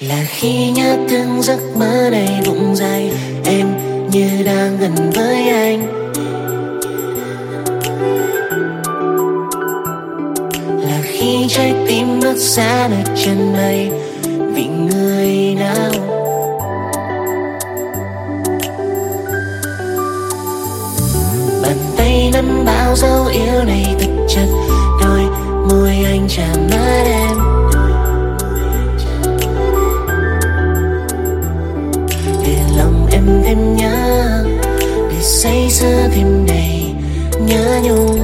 Là khi nhớ thương giấc mơ đầy bụng dày, em như đang gần với anh. Là khi trái tim bước xa nơi chân mây vì người nào. Bàn tay nắm bao dấu yêu này thật chặt, đôi môi anh chạm mắt em. Để lòng em thêm nhớ, để say sưa thêm đầy nhớ nhung.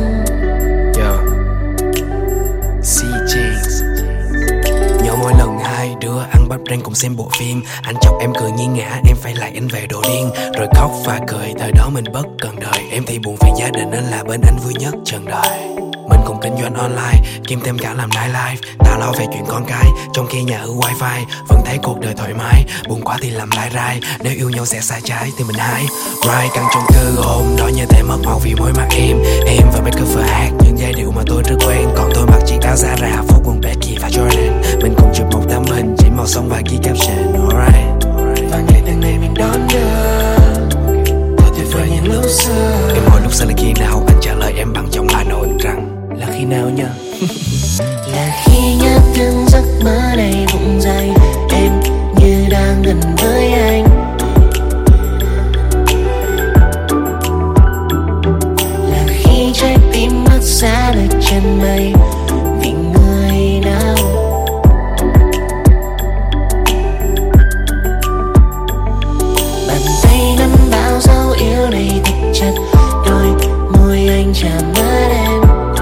CJ nhớ mỗi lần hai đứa ăn bắp rang cùng xem bộ phim, anh chọc em cười nghiêng ngã, em phải lại anh về đồ điên, rồi khóc và cười. Thời đó mình bất cần đời, em thì buồn vì gia đình nên là bên anh vui nhất trần đời. Mình cùng kinh doanh online, kiếm thêm cả làm nightlife, ta lo về chuyện con cái, trong khi nhà ở wifi. Vẫn thấy cuộc đời thoải mái, buồn quá thì làm lai rai. Nếu yêu nhau sẽ sai trái thì mình hái right. Căn chung cư hôm đó như thể mất màu vì môi mắt em và mấy cover hát những giai điệu mà tôi rất quen. Còn tôi mặc chiếc áo Zara, phốt quần Becky và Jordan. Mình cùng chụp một tấm hình chỉ màu son và ghi caption alright. Và ngày tháng này mình đón nhớ thật tuyệt vời những lúc xưa. Em hỏi lúc xưa là khi nào, anh trả lời em bằng giọng Hà Nội rằng là khi nào nhờ. Là khi nhớ thương giấc mơ đầy bụng dày, em như đang gần với anh. Là khi trái tim bước xa nơi chân mây vì người nào. Bàn tay nắm bao dấu yêu này thật chặt, đôi môi anh chạm mắt em.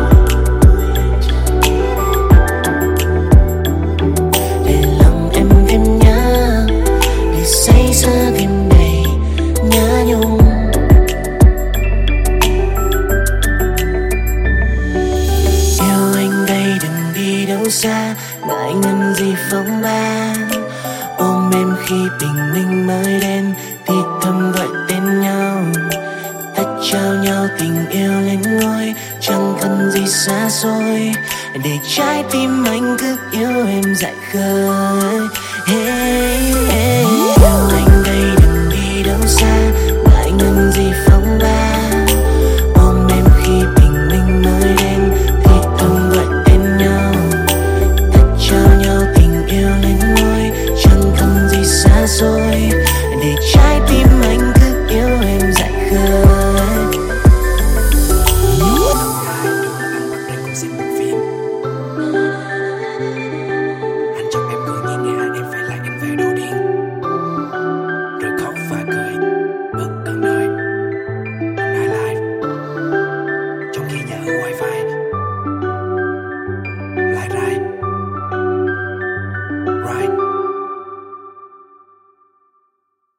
Để lòng em thêm nhớ, để say sưa thêm đầy nhớ nhung. Yêu anh đây đừng đi đâu xa, ngại ngần gì phong ba. Ôm em khi bình minh mới đến, thì thầm gọi tên nhau. Ta trao nhau tình yêu lên ngôi, chẳng cần gì xa xôi, để trái tim anh cứ yêu em dại khơi. Hey, hey.